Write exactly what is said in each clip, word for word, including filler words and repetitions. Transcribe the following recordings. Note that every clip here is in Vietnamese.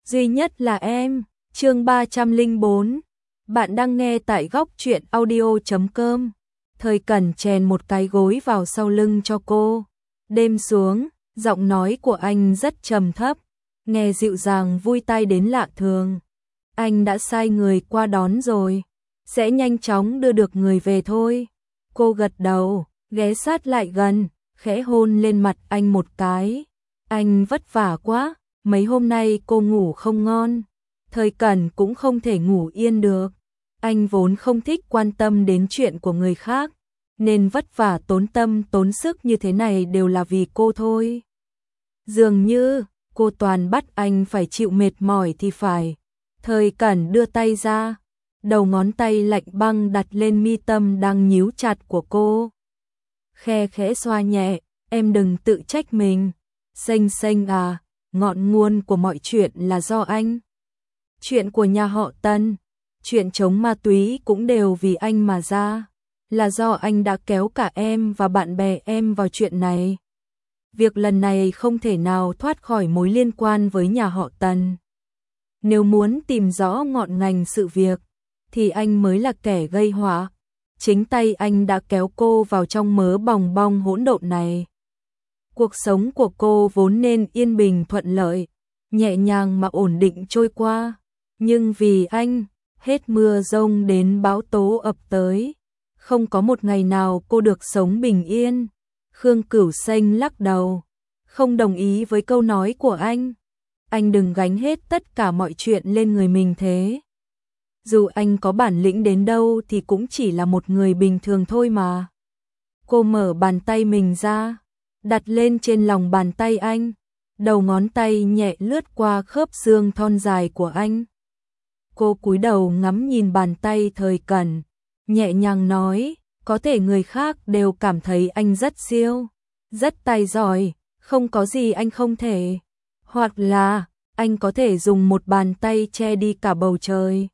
duy nhất là em. Chương ba trăm lẻ bốn. Bạn đang nghe tại góc truyện audio chấm com. Thời Cẩn chèn một cái gối vào sau lưng cho cô. Đêm xuống, giọng nói của anh rất trầm thấp, nghe dịu dàng vui tai đến lạ thường. Anh đã sai người qua đón rồi, sẽ nhanh chóng đưa được người về thôi. Cô gật đầu, ghé sát lại gần, khẽ hôn lên mặt anh một cái. Anh vất vả quá, mấy hôm nay cô ngủ không ngon. Thời Cẩn cũng không thể ngủ yên được. Anh vốn không thích quan tâm đến chuyện của người khác, nên vất vả tốn tâm tốn sức như thế này đều là vì cô thôi. Dường như cô toàn bắt anh phải chịu mệt mỏi thì phải. Thời Cẩn đưa tay ra, đầu ngón tay lạnh băng đặt lên mi tâm đang nhíu chặt của cô. Khe khẽ xoa nhẹ, em đừng tự trách mình. Xanh xanh à, ngọn nguồn của mọi chuyện là do anh. Chuyện của nhà họ Tân, chuyện chống ma túy cũng đều vì anh mà ra. Là do anh đã kéo cả em và bạn bè em vào chuyện này. Việc lần này không thể nào thoát khỏi mối liên quan với nhà họ Tân. Nếu muốn tìm rõ ngọn ngành sự việc, thì anh mới là kẻ gây họa. Chính tay anh đã kéo cô vào trong mớ bòng bong hỗn độn này. Cuộc sống của cô vốn nên yên bình thuận lợi, nhẹ nhàng mà ổn định trôi qua. Nhưng vì anh, hết mưa giông đến bão tố ập tới. Không có một ngày nào cô được sống bình yên. Khương Cửu Xanh lắc đầu, không đồng ý với câu nói của anh. Anh đừng gánh hết tất cả mọi chuyện lên người mình thế. Dù anh có bản lĩnh đến đâu thì cũng chỉ là một người bình thường thôi mà. Cô mở bàn tay mình ra, đặt lên trên lòng bàn tay anh. Đầu ngón tay nhẹ lướt qua khớp xương thon dài của anh. Cô cúi đầu ngắm nhìn bàn tay Thời Cẩn, nhẹ nhàng nói, có thể người khác đều cảm thấy anh rất siêu, rất tài giỏi, không có gì anh không thể. Hoặc là, anh có thể dùng một bàn tay che đi cả bầu trời.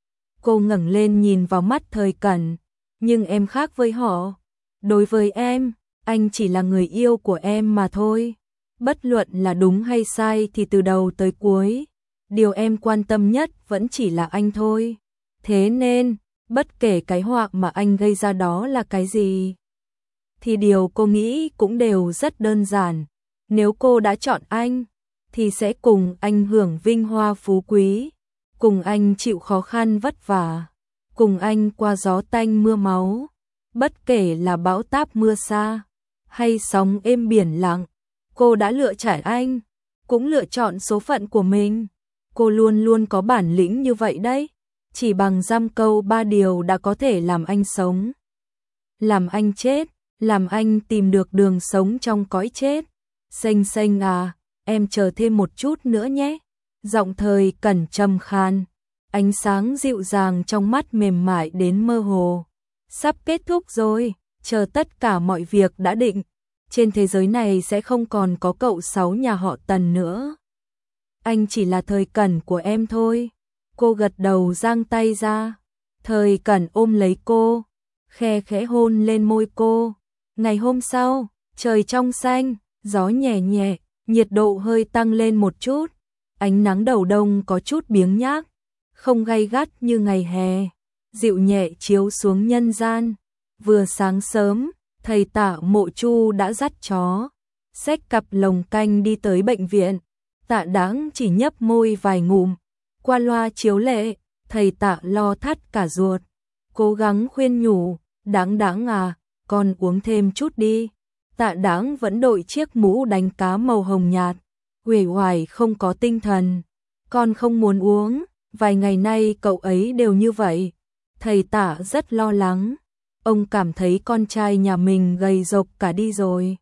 Cô ngẩng lên nhìn vào mắt Thời Cẩn, nhưng em khác với họ. Đối với em, anh chỉ là người yêu của em mà thôi. Bất luận là đúng hay sai thì từ đầu tới cuối, điều em quan tâm nhất vẫn chỉ là anh thôi. Thế nên, bất kể cái họa mà anh gây ra đó là cái gì, thì điều cô nghĩ cũng đều rất đơn giản. Nếu cô đã chọn anh, thì sẽ cùng anh hưởng vinh hoa phú quý, cùng anh chịu khó khăn vất vả, cùng anh qua gió tanh mưa máu. Bất kể là bão táp mưa xa, hay sóng êm biển lặng, cô đã lựa chọn anh, cũng lựa chọn số phận của mình. Cô luôn luôn có bản lĩnh như vậy đấy. Chỉ bằng dăm câu ba điều đã có thể làm anh sống, làm anh chết, làm anh tìm được đường sống trong cõi chết. Xanh xanh à, em chờ thêm một chút nữa nhé. Giọng Thời Cẩn trầm khan, ánh sáng dịu dàng trong mắt mềm mại đến mơ hồ. Sắp kết thúc rồi, chờ tất cả mọi việc đã định. Trên thế giới này sẽ không còn có cậu sáu nhà họ Tần nữa. Anh chỉ là Thời Cẩn của em thôi. Cô gật đầu giang tay ra. Thời Cẩn ôm lấy cô, khe khẽ hôn lên môi cô. Ngày hôm sau, trời trong xanh, gió nhẹ nhẹ, nhiệt độ hơi tăng lên một chút. Ánh nắng đầu đông có chút biếng nhác, không gay gắt như ngày hè, dịu nhẹ chiếu xuống nhân gian. Vừa sáng sớm, thầy Tạ Mộ Chu đã dắt chó, xách cặp lồng canh đi tới bệnh viện. Tạ Đáng chỉ nhấp môi vài ngụm. Qua loa chiếu lệ, thầy Tạ lo thắt cả ruột, cố gắng khuyên nhủ, Đáng Đáng à, con uống thêm chút đi. Tạ Đáng vẫn đội chiếc mũ đánh cá màu hồng nhạt, uể oải không có tinh thần. Con không muốn uống, vài ngày nay cậu ấy đều như vậy. Thầy Tạ rất lo lắng, ông cảm thấy con trai nhà mình gầy rộc cả đi rồi.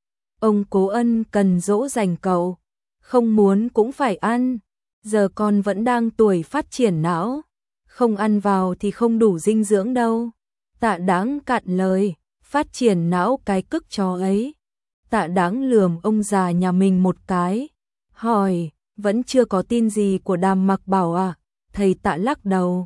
Ông cố ân cần dỗ dành cậu, không muốn cũng phải ăn. Giờ con vẫn đang tuổi phát triển não, không ăn vào thì không đủ dinh dưỡng đâu. Tạ Đáng cạn lời, phát triển não cái cức chó ấy. Tạ Đáng lườm ông già nhà mình một cái, hỏi, vẫn chưa có tin gì của Đàm Mặc Bảo à? Thầy Tạ lắc đầu.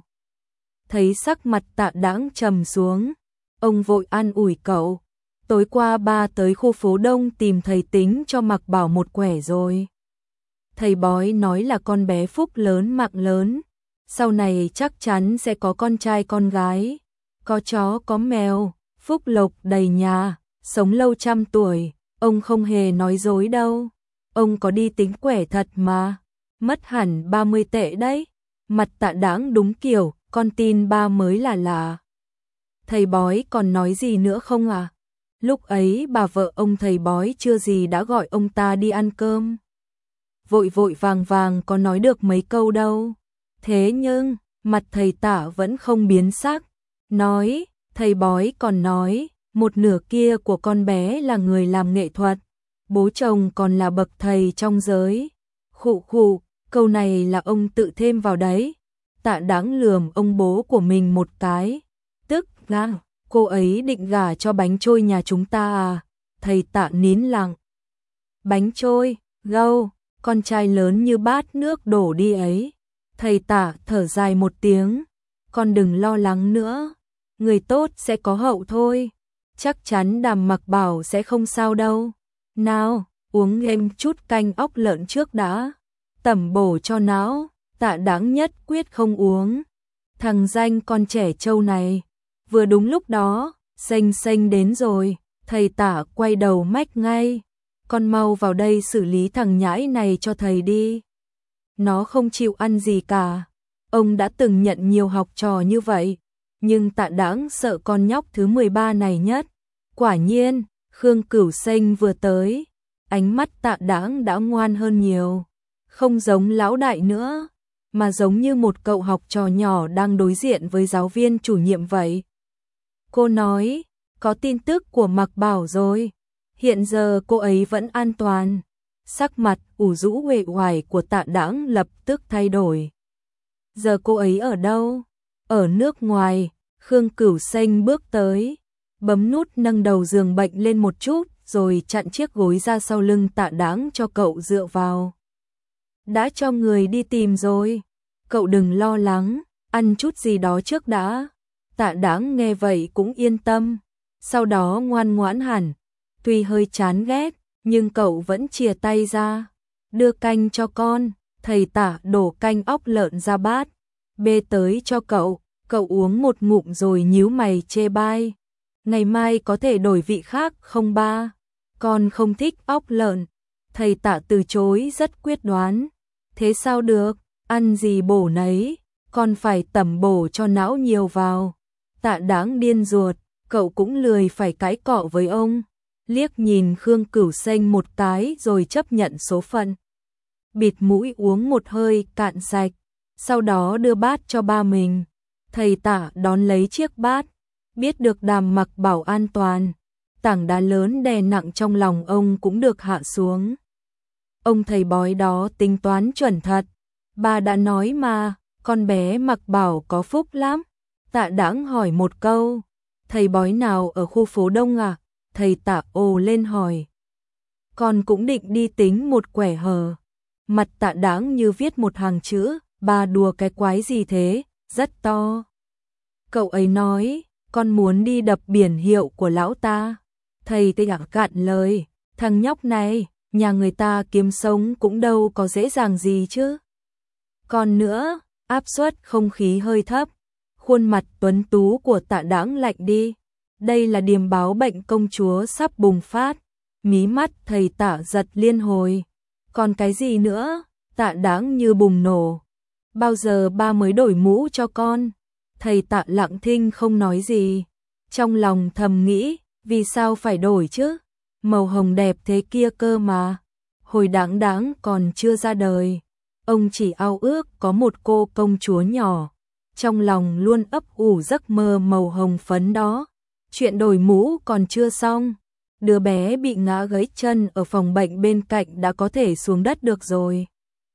Thấy sắc mặt Tạ Đáng trầm xuống, ông vội an ủi cậu. Tối qua ba tới khu phố Đông tìm thầy tính cho Mặc Bảo một quẻ rồi. Thầy bói nói là con bé phúc lớn mạng lớn, sau này chắc chắn sẽ có con trai con gái, có chó có mèo, phúc lộc đầy nhà, sống lâu trăm tuổi. Ông không hề nói dối đâu, ông có đi tính quẻ thật mà, mất hẳn ba mươi tệ đấy. Mặt Tạ Đãng đúng kiểu, con tin ba mới là lạ. Thầy bói còn nói gì nữa không à? Lúc ấy bà vợ ông thầy bói chưa gì đã gọi ông ta đi ăn cơm. Vội vội vàng vàng có nói được mấy câu đâu. Thế nhưng, mặt thầy Tạ vẫn không biến sắc. Nói, thầy bói còn nói, một nửa kia của con bé là người làm nghệ thuật. Bố chồng còn là bậc thầy trong giới. Khụ khụ, câu này là ông tự thêm vào đấy. Tạ Đãng lườm ông bố của mình một cái. Tức là, cô ấy định gả cho bánh trôi nhà chúng ta à? Thầy Tạ nín lặng. Bánh trôi, gâu, con trai lớn như bát nước đổ đi ấy. Thầy Tạ thở dài một tiếng. Con đừng lo lắng nữa. Người tốt sẽ có hậu thôi. Chắc chắn Đàm Mặc Bảo sẽ không sao đâu. Nào, uống thêm chút canh óc lợn trước đã. Tẩm bổ cho não. Tạ Đãng nhất quyết không uống. Thằng danh con trẻ trâu này. Vừa đúng lúc đó, xanh xanh đến rồi. Thầy Tạ quay đầu mách ngay. Con mau vào đây xử lý thằng nhãi này cho thầy đi. Nó không chịu ăn gì cả. Ông đã từng nhận nhiều học trò như vậy. Nhưng Tạ Đãng sợ con nhóc thứ mười ba này nhất. Quả nhiên, Khương Cửu Xanh vừa tới. Ánh mắt Tạ Đãng đã ngoan hơn nhiều. Không giống lão đại nữa, mà giống như một cậu học trò nhỏ đang đối diện với giáo viên chủ nhiệm vậy. Cô nói, có tin tức của Mặc Bảo rồi. Hiện giờ cô ấy vẫn an toàn. Sắc mặt ủ rũ uể oải của Tạ Đãng lập tức thay đổi. Giờ cô ấy ở đâu? Ở nước ngoài. Khương Cửu Xanh bước tới, bấm nút nâng đầu giường bệnh lên một chút, rồi chặn chiếc gối ra sau lưng Tạ Đãng cho cậu dựa vào. Đã cho người đi tìm rồi. Cậu đừng lo lắng, ăn chút gì đó trước đã. Tạ Đãng nghe vậy cũng yên tâm. Sau đó ngoan ngoãn hẳn. Tuy hơi chán ghét, nhưng cậu vẫn chìa tay ra. Đưa canh cho con. Thầy Tạ đổ canh óc lợn ra bát, bê tới cho cậu. Cậu uống một ngụm rồi nhíu mày chê bai. Ngày mai có thể đổi vị khác không ba? Con không thích óc lợn. Thầy Tạ từ chối rất quyết đoán. Thế sao được, ăn gì bổ nấy, con phải tẩm bổ cho não nhiều vào. Tạ Đãng điên ruột, cậu cũng lười phải cãi cọ với ông. Liếc nhìn Khương Cửu Xanh một cái rồi chấp nhận số phận. Bịt mũi uống một hơi cạn sạch, sau đó đưa bát cho ba mình. Thầy Tạ đón lấy chiếc bát, biết được Đàm Mặc Bảo an toàn. Tảng đá lớn đè nặng trong lòng ông cũng được hạ xuống. Ông thầy bói đó tính toán chuẩn thật. Bà đã nói mà, con bé Mặc Bảo có phúc lắm. Tạ Đãng hỏi một câu. Thầy bói nào ở khu phố Đông à? Thầy Tạ ồ lên hỏi. Con cũng định đi tính một quẻ hờ. Mặt Tạ Đãng như viết một hàng chữ. Bà đùa cái quái gì thế? Rất to. Cậu ấy nói, con muốn đi đập biển hiệu của lão ta. Thầy Tây Ảng cạn lời, thằng nhóc này, nhà người ta kiếm sống cũng đâu có dễ dàng gì chứ. Còn nữa, áp suất không khí hơi thấp, khuôn mặt tuấn tú của Tạ Đãng lạnh đi. Đây là điềm báo bệnh công chúa sắp bùng phát. Mí mắt thầy Tạ giật liên hồi. Còn cái gì nữa? Tạ Đãng như bùng nổ. Bao giờ ba mới đổi mũ cho con? Thầy Tạ lặng thinh không nói gì. Trong lòng thầm nghĩ, vì sao phải đổi chứ? Màu hồng đẹp thế kia cơ mà. Hồi Đãng Đãng còn chưa ra đời, ông chỉ ao ước có một cô công chúa nhỏ. Trong lòng luôn ấp ủ giấc mơ màu hồng phấn đó. Chuyện đổi mũ còn chưa xong. Đứa bé bị ngã gãy chân ở phòng bệnh bên cạnh đã có thể xuống đất được rồi.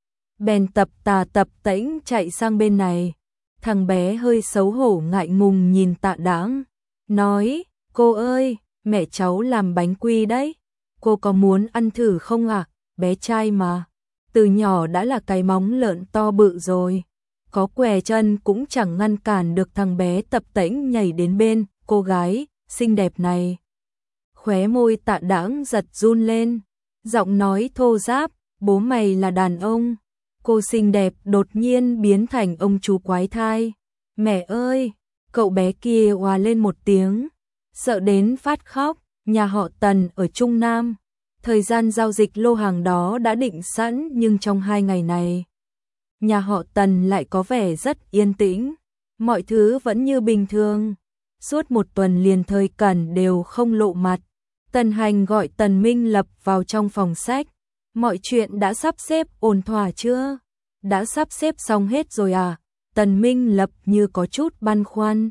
Bèn tập tà tập tễnh chạy sang bên này. Thằng bé hơi xấu hổ ngại ngùng nhìn Tạ Đãng, nói, cô ơi, mẹ cháu làm bánh quy đấy. Cô có muốn ăn thử không ạ? À? Bé trai mà, từ nhỏ đã là cái móng lợn to bự rồi. Có què chân cũng chẳng ngăn cản được thằng bé tập tễnh nhảy đến bên cô gái xinh đẹp này. Khóe môi Tạ Đãng giật run lên, giọng nói thô ráp, bố mày là đàn ông. Cô xinh đẹp đột nhiên biến thành ông chú quái thai. Mẹ ơi, cậu bé kia òa lên một tiếng, sợ đến phát khóc. Nhà họ Tần ở Trung Nam. Thời gian giao dịch lô hàng đó đã định sẵn, nhưng trong hai ngày này, nhà họ Tần lại có vẻ rất yên tĩnh. Mọi thứ vẫn như bình thường. Suốt một tuần liền Thời Cẩn đều không lộ mặt. Tần Hành gọi Tần Minh Lập vào trong phòng sách. Mọi chuyện đã sắp xếp ổn thỏa chưa? Đã sắp xếp xong hết rồi à? Tần Minh Lập như có chút băn khoăn.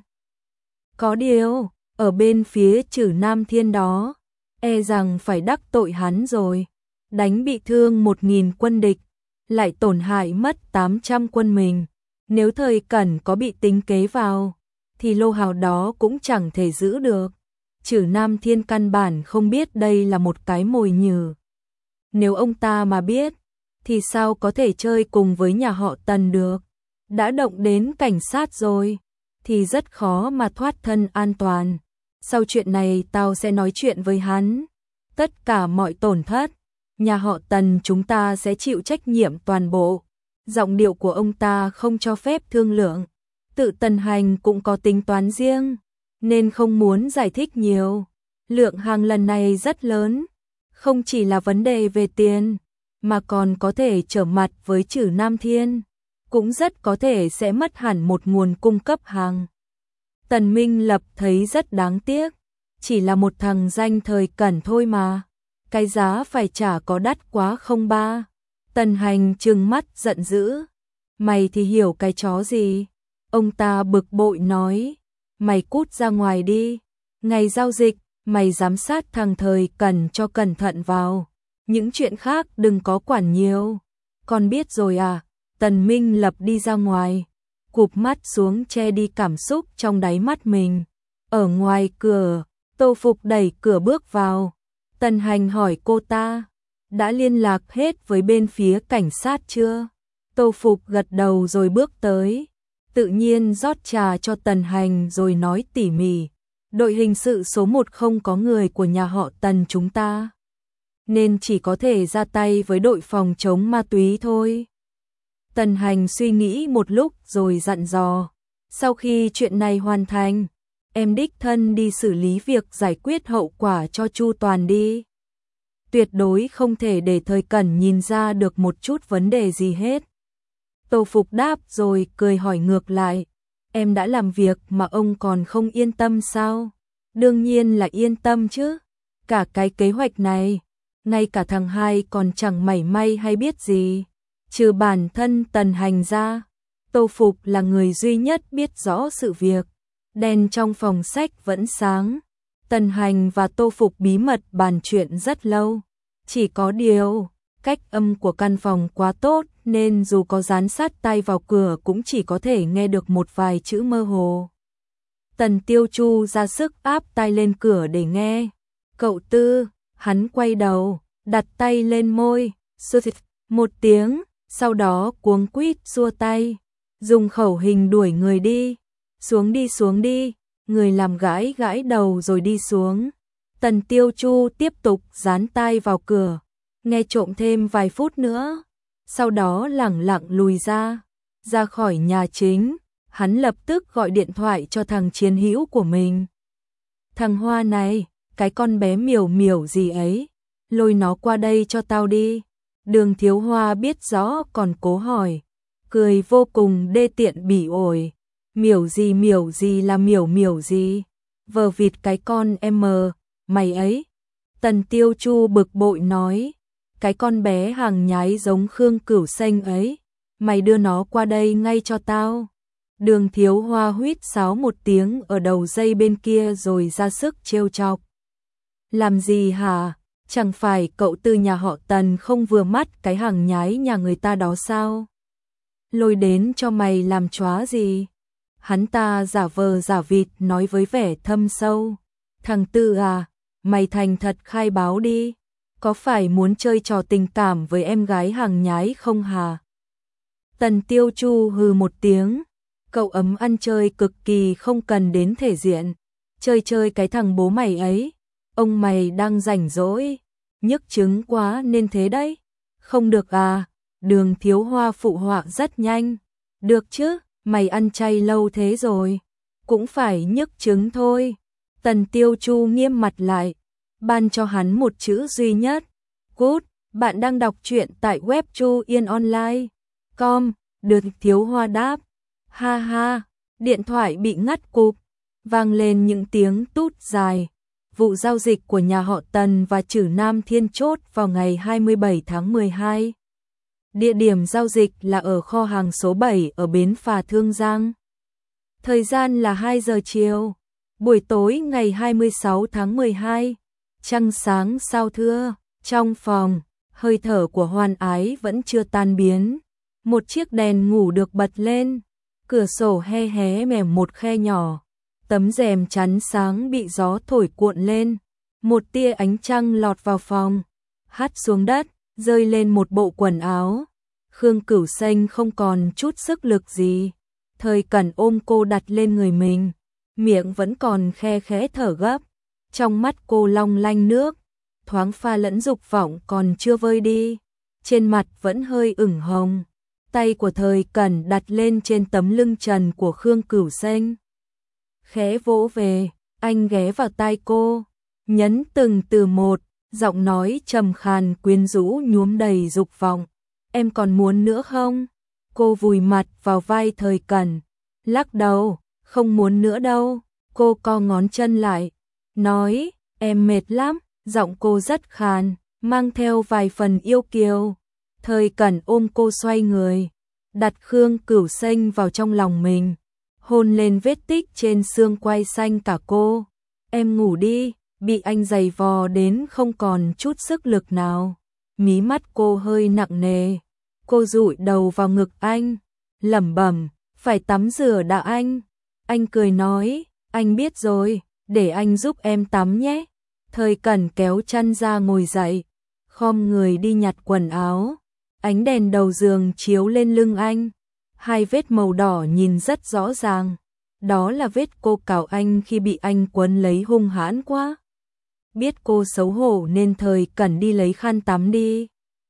Có điều, ở bên phía Trử Nam Thiên đó, e rằng phải đắc tội hắn rồi. Đánh bị thương một nghìn quân địch, lại tổn hại mất tám trăm quân mình. Nếu Thời Cẩn có bị tính kế vào, thì lô hào đó cũng chẳng thể giữ được. Trử Nam Thiên căn bản không biết đây là một cái mồi nhử. Nếu ông ta mà biết, thì sao có thể chơi cùng với nhà họ Tần được. Đã động đến cảnh sát rồi, thì rất khó mà thoát thân an toàn. Sau chuyện này tao sẽ nói chuyện với hắn. Tất cả mọi tổn thất, nhà họ Tần chúng ta sẽ chịu trách nhiệm toàn bộ. Giọng điệu của ông ta không cho phép thương lượng. Tự Tần Hành cũng có tính toán riêng, nên không muốn giải thích nhiều. Lượng hàng lần này rất lớn, không chỉ là vấn đề về tiền, mà còn có thể trở mặt với Trử Nam Thiên. Cũng rất có thể sẽ mất hẳn một nguồn cung cấp hàng. Tần Minh Lập thấy rất đáng tiếc. Chỉ là một thằng danh Thời Cẩn thôi mà. Cái giá phải trả có đắt quá không ba? Tần Hành trừng mắt giận dữ. Mày thì hiểu cái chó gì? Ông ta bực bội nói. Mày cút ra ngoài đi. Ngày giao dịch, mày giám sát thằng Thời Cẩn cho cẩn thận vào. Những chuyện khác đừng có quản nhiều. Con biết rồi à? Tần Minh Lập đi ra ngoài, cụp mắt xuống che đi cảm xúc trong đáy mắt mình. Ở ngoài cửa, Tô Phục đẩy cửa bước vào. Tần Hành hỏi cô ta, đã liên lạc hết với bên phía cảnh sát chưa? Tô Phục gật đầu rồi bước tới, tự nhiên rót trà cho Tần Hành rồi nói tỉ mỉ. Đội hình sự số một không có người của nhà họ Tần chúng ta, nên chỉ có thể ra tay với đội phòng chống ma túy thôi. Tần Hành suy nghĩ một lúc rồi dặn dò. Sau khi chuyện này hoàn thành, em đích thân đi xử lý việc giải quyết hậu quả cho chu toàn đi. Tuyệt đối không thể để Thời Cẩn nhìn ra được một chút vấn đề gì hết. Tô Phục đáp rồi cười hỏi ngược lại. Em đã làm việc mà ông còn không yên tâm sao? Đương nhiên là yên tâm chứ. Cả cái kế hoạch này, ngay cả thằng hai còn chẳng mảy may hay biết gì. Trừ bản thân Tần Hành ra, Tô Phục là người duy nhất biết rõ sự việc. Đèn trong phòng sách vẫn sáng. Tần Hành và Tô Phục bí mật bàn chuyện rất lâu. Chỉ có điều, cách âm của căn phòng quá tốt nên dù có dán sát tay vào cửa cũng chỉ có thể nghe được một vài chữ mơ hồ. Tần Tiêu Chu ra sức áp tai lên cửa để nghe. Cậu Tư, hắn quay đầu, đặt tay lên môi, xụt một tiếng. Sau đó cuống quýt xua tay, dùng khẩu hình đuổi người đi. Xuống đi xuống đi, người làm gãi gãi đầu rồi đi xuống. Tần Tiêu Chu tiếp tục dán tai vào cửa, nghe trộm thêm vài phút nữa. Sau đó lẳng lặng lùi ra, ra khỏi nhà chính. Hắn lập tức gọi điện thoại cho thằng chiến hữu của mình. Thằng Hoa này, cái con bé miểu miểu gì ấy, lôi nó qua đây cho tao đi. Đường Thiếu Hoa biết rõ còn cố hỏi, cười vô cùng đê tiện bỉ ổi. Miểu gì miểu gì là miểu miểu gì? Vờ vịt cái con em mờ, mày ấy. Tần Tiêu Chu bực bội nói, cái con bé hàng nhái giống Khương Cửu Xanh ấy, mày đưa nó qua đây ngay cho tao. Đường Thiếu Hoa huýt sáo một tiếng ở đầu dây bên kia rồi ra sức trêu chọc. Làm gì hả? Chẳng phải cậu Tư nhà họ Tần không vừa mắt cái hàng nhái nhà người ta đó sao? Lôi đến cho mày làm chóa gì? Hắn ta giả vờ giả vịt nói với vẻ thâm sâu. Thằng Tư à, mày thành thật khai báo đi. Có phải muốn chơi trò tình cảm với em gái hàng nhái không hả? Tần Tiêu Chu hừ một tiếng. Cậu ấm ăn chơi cực kỳ không cần đến thể diện. Chơi chơi cái thằng bố mày ấy. Ông mày đang rảnh rỗi, nhức chứng quá nên thế đấy. Không được à, Đường Thiếu Hoa phụ họa rất nhanh. Được chứ, mày ăn chay lâu thế rồi, cũng phải nhức trứng thôi. Tần Tiêu Chu nghiêm mặt lại, ban cho hắn một chữ duy nhất. Good, bạn đang đọc truyện tại web chu yên online chấm com. Đường Thiếu Hoa đáp. Ha ha, điện thoại bị ngắt cụp, vang lên những tiếng tút dài. Vụ giao dịch của nhà họ Tần và Trử Nam Thiên chốt vào ngày hai mươi bảy tháng mười hai. Địa điểm giao dịch là ở kho hàng số bảy ở bến phà Thương Giang. Thời gian là hai giờ chiều, buổi tối ngày hai mươi sáu tháng mười hai. Trăng sáng sao thưa, trong phòng, hơi thở của Hoan Ái vẫn chưa tan biến. Một chiếc đèn ngủ được bật lên, cửa sổ hé hé mềm một khe nhỏ. Tấm rèm chắn sáng bị gió thổi cuộn lên, một tia ánh trăng lọt vào phòng, hắt xuống đất, rơi lên một bộ quần áo. Khương Cửu Xanh không còn chút sức lực gì, Thời Cẩn ôm cô đặt lên người mình, miệng vẫn còn khe khẽ thở gấp, trong mắt cô long lanh nước, thoáng pha lẫn dục vọng còn chưa vơi đi, trên mặt vẫn hơi ửng hồng. Tay của Thời Cẩn đặt lên trên tấm lưng trần của Khương Cửu Xanh, khẽ vỗ về, anh ghé vào tai cô, nhấn từng từ một, giọng nói trầm khàn quyến rũ nhuốm đầy dục vọng. Em còn muốn nữa không? Cô vùi mặt vào vai Thời Cẩn, lắc đầu, không muốn nữa đâu. Cô co ngón chân lại, nói, em mệt lắm, giọng cô rất khàn, mang theo vài phần yêu kiều. Thời Cẩn ôm cô xoay người, đặt Khương Cửu Xanh vào trong lòng mình, hôn lên vết tích trên xương quai xanh cả cô. Em ngủ đi, bị anh giày vò đến không còn chút sức lực nào. Mí mắt cô hơi nặng nề, cô dụi đầu vào ngực anh, lẩm bẩm, phải tắm rửa đã anh. Anh cười nói, anh biết rồi, để anh giúp em tắm nhé. Thời Cẩn kéo chăn ra ngồi dậy, khom người đi nhặt quần áo. Ánh đèn đầu giường chiếu lên lưng anh, hai vết màu đỏ nhìn rất rõ ràng. Đó là vết cô cào anh khi bị anh quấn lấy hung hãn quá. Biết cô xấu hổ nên Thời Cẩn đi lấy khăn tắm đi,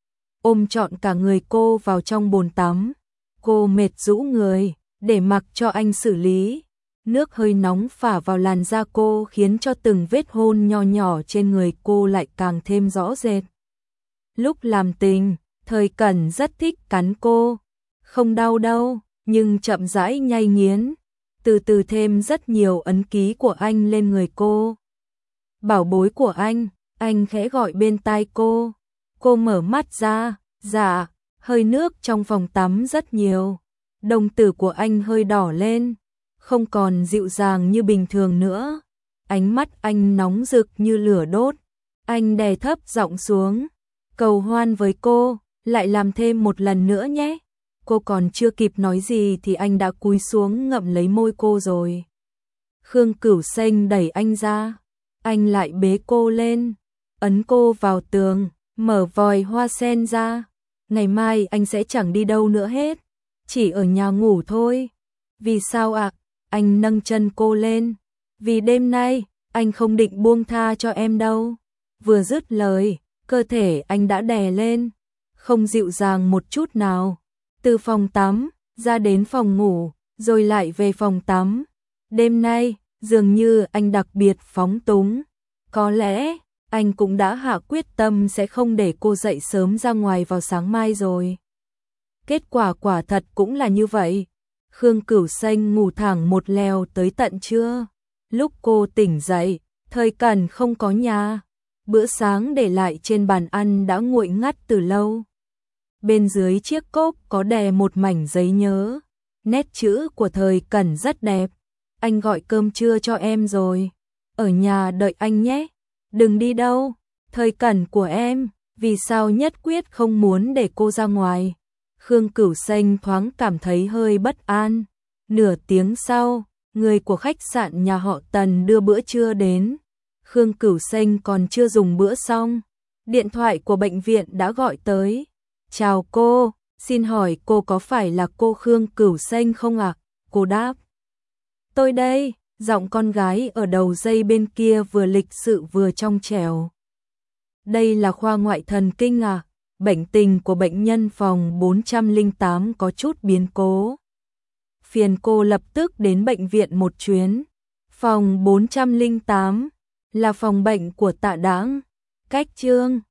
ôm trọn cả người cô vào trong bồn tắm. Cô mệt rũ người, để mặc cho anh xử lý. Nước hơi nóng phả vào làn da cô khiến cho từng vết hôn nho nhỏ trên người cô lại càng thêm rõ rệt. Lúc làm tình, Thời Cẩn rất thích cắn cô, không đau đâu, nhưng chậm rãi nhai nghiến, từ từ thêm rất nhiều ấn ký của anh lên người cô. Bảo bối của anh, anh khẽ gọi bên tai cô. Cô mở mắt ra, dạ, hơi nước trong phòng tắm rất nhiều. Đồng tử của anh hơi đỏ lên, không còn dịu dàng như bình thường nữa. Ánh mắt anh nóng rực như lửa đốt. Anh đè thấp giọng xuống, cầu hoan với cô, lại làm thêm một lần nữa nhé. Cô còn chưa kịp nói gì thì anh đã cúi xuống ngậm lấy môi cô rồi. Khương Cửu Xanh đẩy anh ra, anh lại bế cô lên, ấn cô vào tường, mở vòi hoa sen ra. Ngày mai anh sẽ chẳng đi đâu nữa hết, chỉ ở nhà ngủ thôi. Vì sao ạ? À? Anh nâng chân cô lên. Vì đêm nay, anh không định buông tha cho em đâu. Vừa dứt lời, cơ thể anh đã đè lên, không dịu dàng một chút nào. Từ phòng tắm, ra đến phòng ngủ, rồi lại về phòng tắm. Đêm nay, dường như anh đặc biệt phóng túng. Có lẽ, anh cũng đã hạ quyết tâm sẽ không để cô dậy sớm ra ngoài vào sáng mai rồi. Kết quả quả thật cũng là như vậy. Khương Cửu Xanh ngủ thẳng một lèo tới tận trưa. Lúc cô tỉnh dậy, Thời Cẩn không có nhà. Bữa sáng để lại trên bàn ăn đã nguội ngắt từ lâu. Bên dưới chiếc cốc có đè một mảnh giấy nhớ. Nét chữ của Thời Cẩn rất đẹp. Anh gọi cơm trưa cho em rồi. Ở nhà đợi anh nhé. Đừng đi đâu. Thời Cẩn của em, vì sao nhất quyết không muốn để cô ra ngoài? Khương Cửu Xanh thoáng cảm thấy hơi bất an. Nửa tiếng sau, người của khách sạn nhà họ Tần đưa bữa trưa đến. Khương Cửu Xanh còn chưa dùng bữa xong, điện thoại của bệnh viện đã gọi tới. Chào cô, xin hỏi cô có phải là cô Khương Cửu Xanh không ạ? À? Cô đáp. Tôi đây, giọng con gái ở đầu dây bên kia vừa lịch sự vừa trong trẻo. Đây là khoa ngoại thần kinh à? bệnh tình của bệnh nhân phòng bốn trăm lẻ tám có chút biến cố. Phiền cô lập tức đến bệnh viện một chuyến. Phòng bốn trăm lẻ tám là phòng bệnh của Tạ Đãng, cách Trương